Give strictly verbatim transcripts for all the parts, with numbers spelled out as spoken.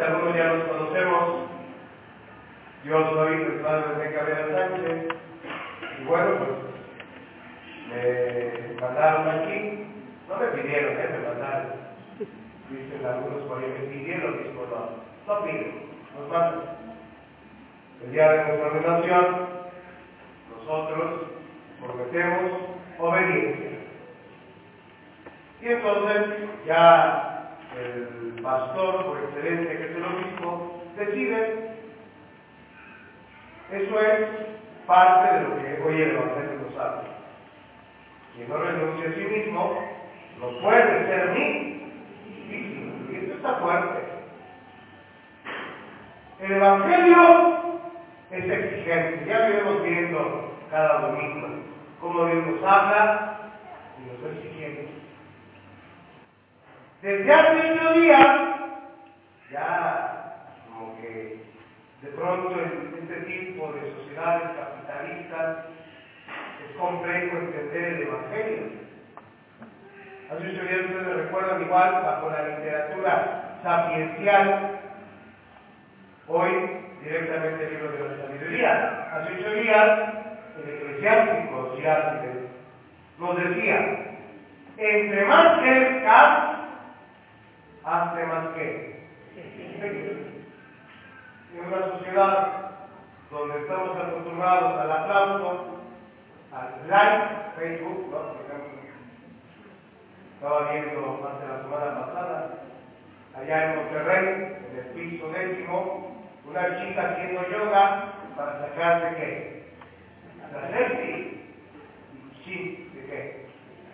seguramente algunos ya los conocemos. Yo soy el padre de Cabrera Sánchez, y bueno, pues me mandaron aquí, no me pidieron, ¿eh? me mandaron. Dicen algunos por ahí, me pidieron, mismo no, no piden, nos mandan. El día de nuestra ordenación, nosotros prometemos obediencia. Y entonces ya el pastor, por excelencia que es el obispo, decide. Eso es parte de lo que hoy el Evangelio nos habla. Quien no renuncia a sí mismo, no puede ser mi discípulo. Y esto está fuerte. El Evangelio es exigente. Ya lo iremos viendo cada domingo. Cómo Dios nos habla y nos es exigente. Desde hace ocho días, ya como que de pronto en este tipo de sociedades capitalistas es complejo entender el Evangelio. Hace ocho días ustedes me recuerdan igual bajo la literatura sapiencial, hoy directamente el libro de la sabiduría. Hace ocho días el eclesiástico Ciárcides nos decía, entre más crezcas, hazte más que. En una sociedad donde estamos acostumbrados al aplauso, al like, Facebook, ¿no? Por ejemplo, estaba viendo hace la semana pasada, allá en Monterrey, en el piso décimo, una chica haciendo yoga para sacarse ¿qué? La selfie. Sí, ¿de qué?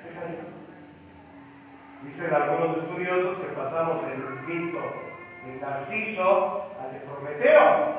Dicen algunos estudiosos que pasamos del mito de Narciso al de Prometeo.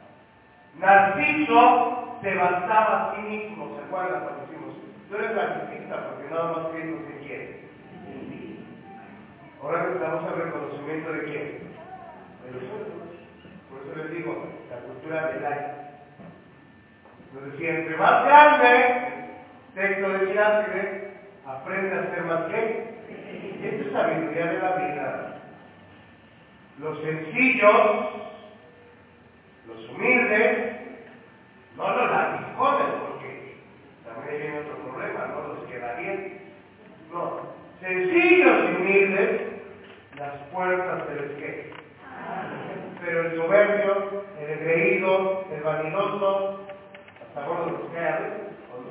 Narciso se bastaba a sí mismo, ¿se acuerdan cuando decimos? Tú eres narcisista porque nada más Cristo se quiere. Ahora necesitamos el reconocimiento de quién? De los otros. Por eso les digo, la cultura del like. Nos decía, entre más grande, texto de Ciárcides, aprende a ser más que. Y esto es sabiduría de la vida. Los sencillos, los humildes, no los latijones, porque también viene otro problema, no los queda bien. No, sencillos y humildes, las puertas se les quedan. Pero el soberbio, el engreído, el vanidoso, hasta gordo los cae a veces.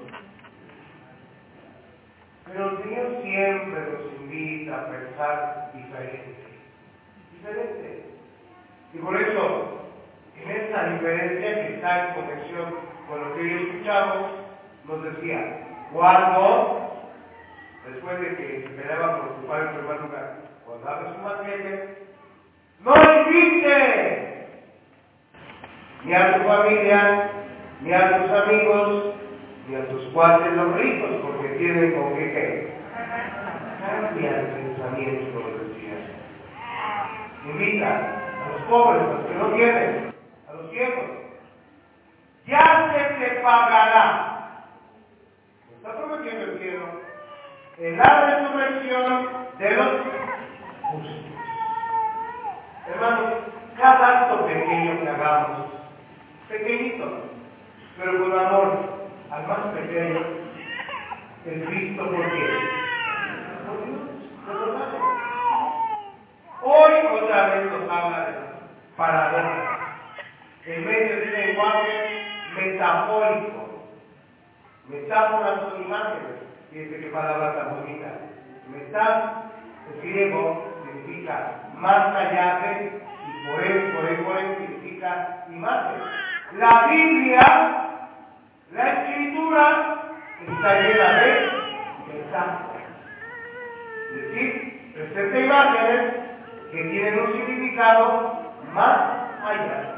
Pero el Señor siempre nos invita a pensar diferente. Diferente. Y por eso, en esta diferencia que está en conexión con lo que hoy escuchamos, nos decía, cuando, después de que se peleaba por ocupar el primer lugar, cuando haces un banquete, no invites ni a tu familia, ni a tus amigos, ni a tus cuates los ricos, porque tienen con qué qué. Cambia el pensamiento, decía. Invita a los pobres, a los que no tienen, a los ciegos. Ya se te pagará. Me está prometiendo el cielo en la resurrección de los justos. Hermanos, cada acto pequeño que hagamos, pequeñito, pero con amor al más pequeño, el Cristo, ¿por qué? Por Dios, ¿verdad? Hoy otra vez nos habla de paradojas, en medio de un lenguaje metafórico. Metáforas son imágenes, fíjense qué palabra tan bonita. Metá, en griego, significa más allá de, y por eso, por eso, por eso significa imagen. La Biblia, la Escritura, está llena de metáforas. Es decir, presenta imágenes que tienen un significado más allá.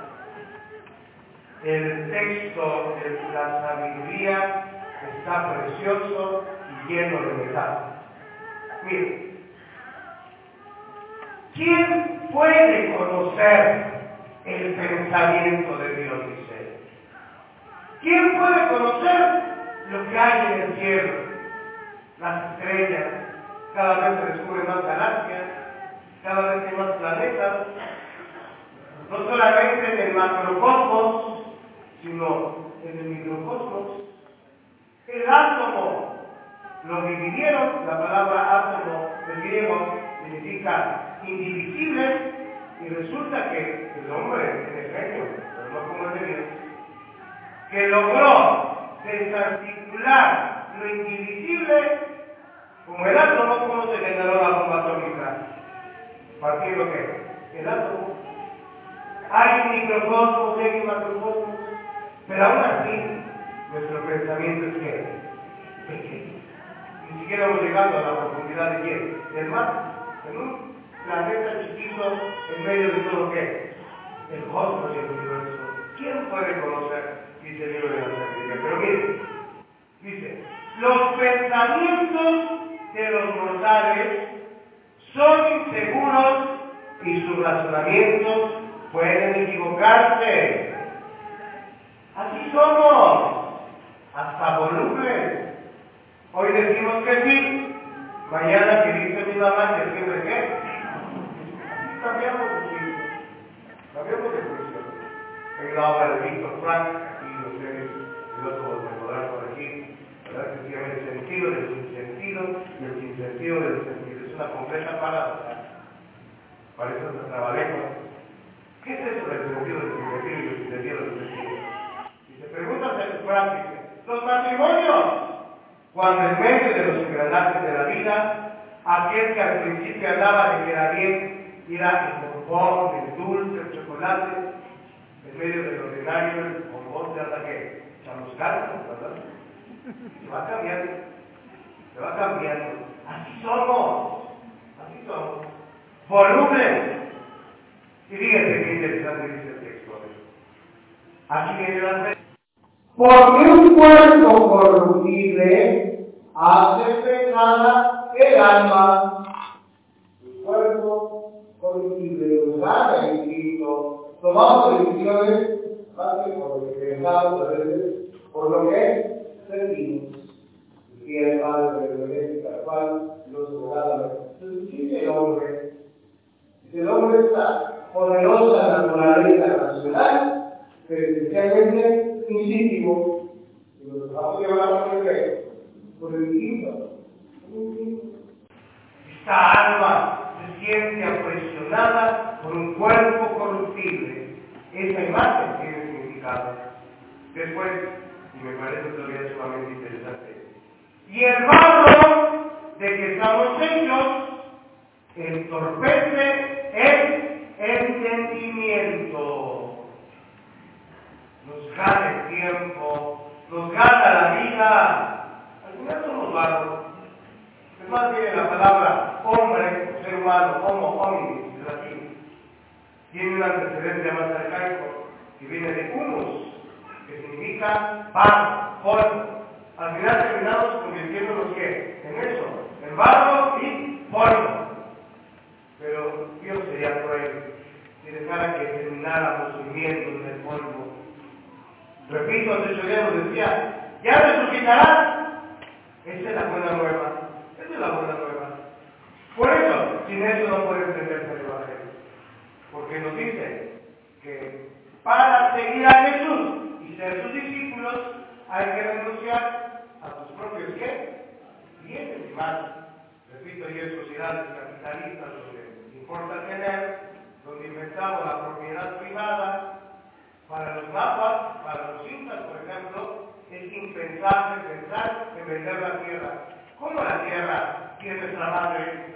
El texto de la sabiduría está precioso y lleno de metáforas. Miren, ¿quién puede conocer el pensamiento de Dios? Dice. ¿Quién puede conocer lo que hay en el cielo? Las estrellas, cada vez se descubren más galaxias, cada vez hay más planetas. el macrocosmos, sino en el microcosmos. El átomo lo dividieron, la palabra átomo del griego significa indivisible, y resulta que el hombre tiene genio, pero no como el de Dios, que logró desarticular lo indivisible como el átomo. ¿Cómo se generó la bomba atómica? ¿Partiendo qué? El átomo. Hay microcosmos, hay macrocosmos, pero aún así nuestro pensamiento es que pequeño. Ni siquiera hemos llegado a la profundidad de quién, del mar, en un planeta chiquito en medio de todo qué, el cosmos y el universo. ¿Quién puede conocer? Dice el libro de la sabiduría. Pero mire, dice, los pensamientos de los mortales son inseguros y sus razonamientos pueden equivocarse. Así somos, hasta volubles. Hoy decimos que sí, mañana que dice mi mamá que siempre qué. Así cambiamos de juicio, cambiamos de juicio. En la obra de Víctor Frank, aquí ustedes y otros me podrán corregir, ¿verdad? Que se llama el sentido del sinsentido y el sinsentido del sentido. Es una completa paradoja. Parece un trabalenguas. ¿Qué es eso del sentido del sinsentido y el sinsentido del sentido? Y se pregunta en práctica, los matrimonios, cuando en medio de los engranajes de la vida, aquel que al principio hablaba de que era bien, era el bombón, el dulce, el chocolate, en medio del ordinario, el bombón se anda que chamuscando, ¿verdad? Se va cambiando, se va cambiando. Así somos, así somos. Volumen. Y fíjense qué interesante dice el texto. Aquí viene la. Porque un cuerpo corruptible hace pesada el alma. Un cuerpo corruptible, usada en Cristo, tomamos decisiones más que por lo que pensamos, a veces por lo que sentimos. Y el Padre de la Iglesia, tal cual, los juzgados. Entonces, dice el hombre, dice el hombre está poderosa naturaleza racional, pero especialmente instintivo, y nos vamos a llevar por el por el instinto. Esta alma se siente aprisionada por un cuerpo corruptible. Esa imagen tiene significado. Después, y me parece todavía sumamente interesante, y el barro de que estamos hechos entorpece el entendimiento. Nos gana el tiempo, nos gana la vida. Al final somos barro. Es más, viene la palabra hombre, o ser humano, homo hominis, es latín. Tiene un antecedente más arcaico que viene de humus, que significa barro, polvo. Al final terminamos convirtiéndonos ¿qué? En eso, en barro y polvo. Pero Dios sería cruel si dejara que termináramos viviendo en el polvo. Repito, hace ocho días nos decía, ya resucitará. Esa es la buena nueva. Esa es la buena nueva. Por eso, sin eso no puede entenderse el Evangelio. Porque nos dice que para seguir a Jesús y ser sus discípulos hay que renunciar a tus propios ¿qué? Bienes y males. Repito, y es sociedades capitalistas donde importa tener, donde inventamos la propiedad privada. Para los mapas, para los incas, por ejemplo, es impensable pensar en vender la tierra. ¿Cómo la tierra, que es nuestra madre?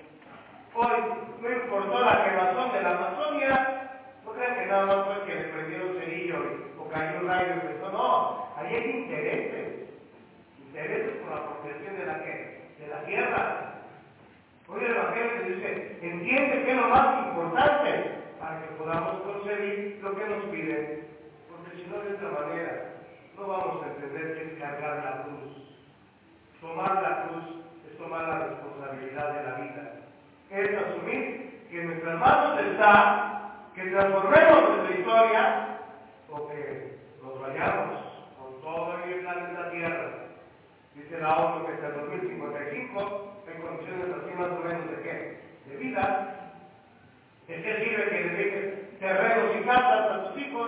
Hoy no importó la quemazón de la Amazonia, no crean que nada más fue que le prendió un cerillo o cayó un rayo y empezó. No, ahí hay intereses. Intereses por la protección de la, ¿qué? De la tierra. Hoy el Evangelio dice, entiende que es lo más importante para que podamos conseguir lo que nos piden, porque si no de esta manera no vamos a entender que es cargar la cruz. Tomar la cruz es tomar la responsabilidad de la vida, es asumir que en nuestras manos está que transformemos nuestra historia o que nos vayamos con todo el planeta Tierra. Dice la ONU que hasta el dos mil cincuenta y cinco hay condiciones así más o menos de qué, de vida. ¿De qué sirve que le dejes terrenos y casas a tus hijos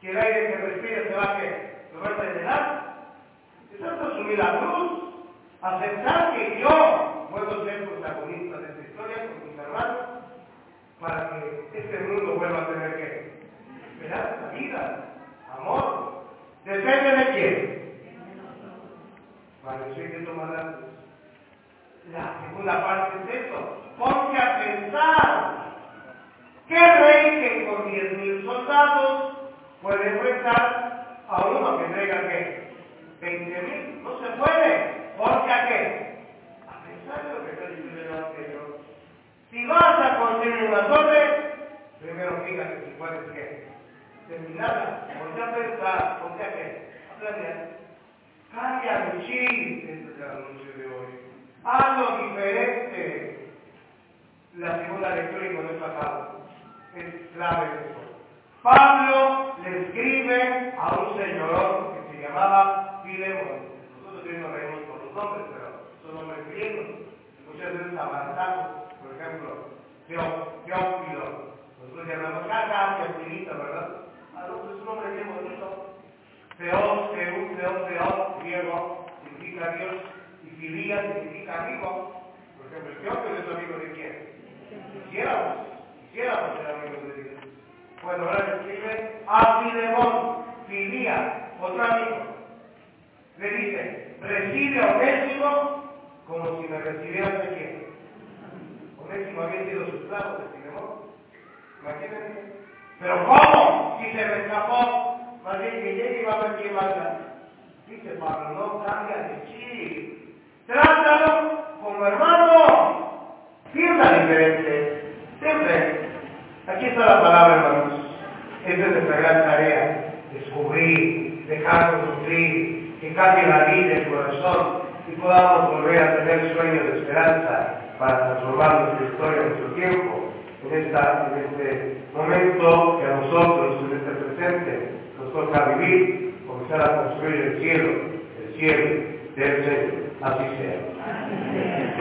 que el aire que respira se va a ¿qué? ¿Lo va a drenar? Es asumir la cruz, aceptar que yo puedo ser protagonista de esta historia con mis hermanos, para que este mundo vuelva a tener ¿qué? Esperanza, vida, amor. ¿Depende de quién? Vale, eso hay que tomar la cruz. La segunda parte es eso. Ponte a pensar. ¿Qué rey que con diez mil soldados puede enfrentar a uno que traiga qué? veinte mil. No se puede. ¿Por a qué? A pensar en lo que está diciendo el Evangelio. Si vas a construir una torre, primero fíjate si puedes qué. Terminarla. Ponte a pensar. Ponte a qué. A planear. Cambia el chip. Este es el anuncio de hoy. Hazlo diferente. La segunda lectura y con esto acabo. Es clave eso. Pablo le escribe a un señor que se llamaba Filemón. Nosotros hoy nos reímos por los nombres, pero son nombres griegos. Muchas veces avanzamos, por ejemplo, Teófilo. Nosotros llamamos acá Teofilito, ¿verdad? Ah, no, pues es un nombre bien bonito. Teos, Teus, Teos, Teos, griego, significa Dios, y Filía significa amigo. Por ejemplo, el Teófilo es amigo de quién? Quisiéramos, quisiéramos ser amigos de Dios. Bueno, ahora le escribe a Filemón, Filía, otro amigo. Le dice, recibe a Onésimo como si me recibieras de quién. Onésimo había sido su esclavo de Filemón. Imagínense. Pero ¿cómo? Si se me escapó, más bien que llegue y va a ver quién manda. Dice Pablo, no cambia de chip. Trátalo como hermano. Piensa diferente. Siempre. Aquí está la palabra, hermanos. Esta es nuestra gran tarea. Descubrir, dejarnos nutrir, que cambie la vida, el corazón, y podamos volver a tener sueños de esperanza para transformar nuestra historia, nuestro tiempo, en, esta, en este momento que a nosotros, en este presente, nos toca vivir, comenzar a construir el cielo, el cielo del Señor. Así sea.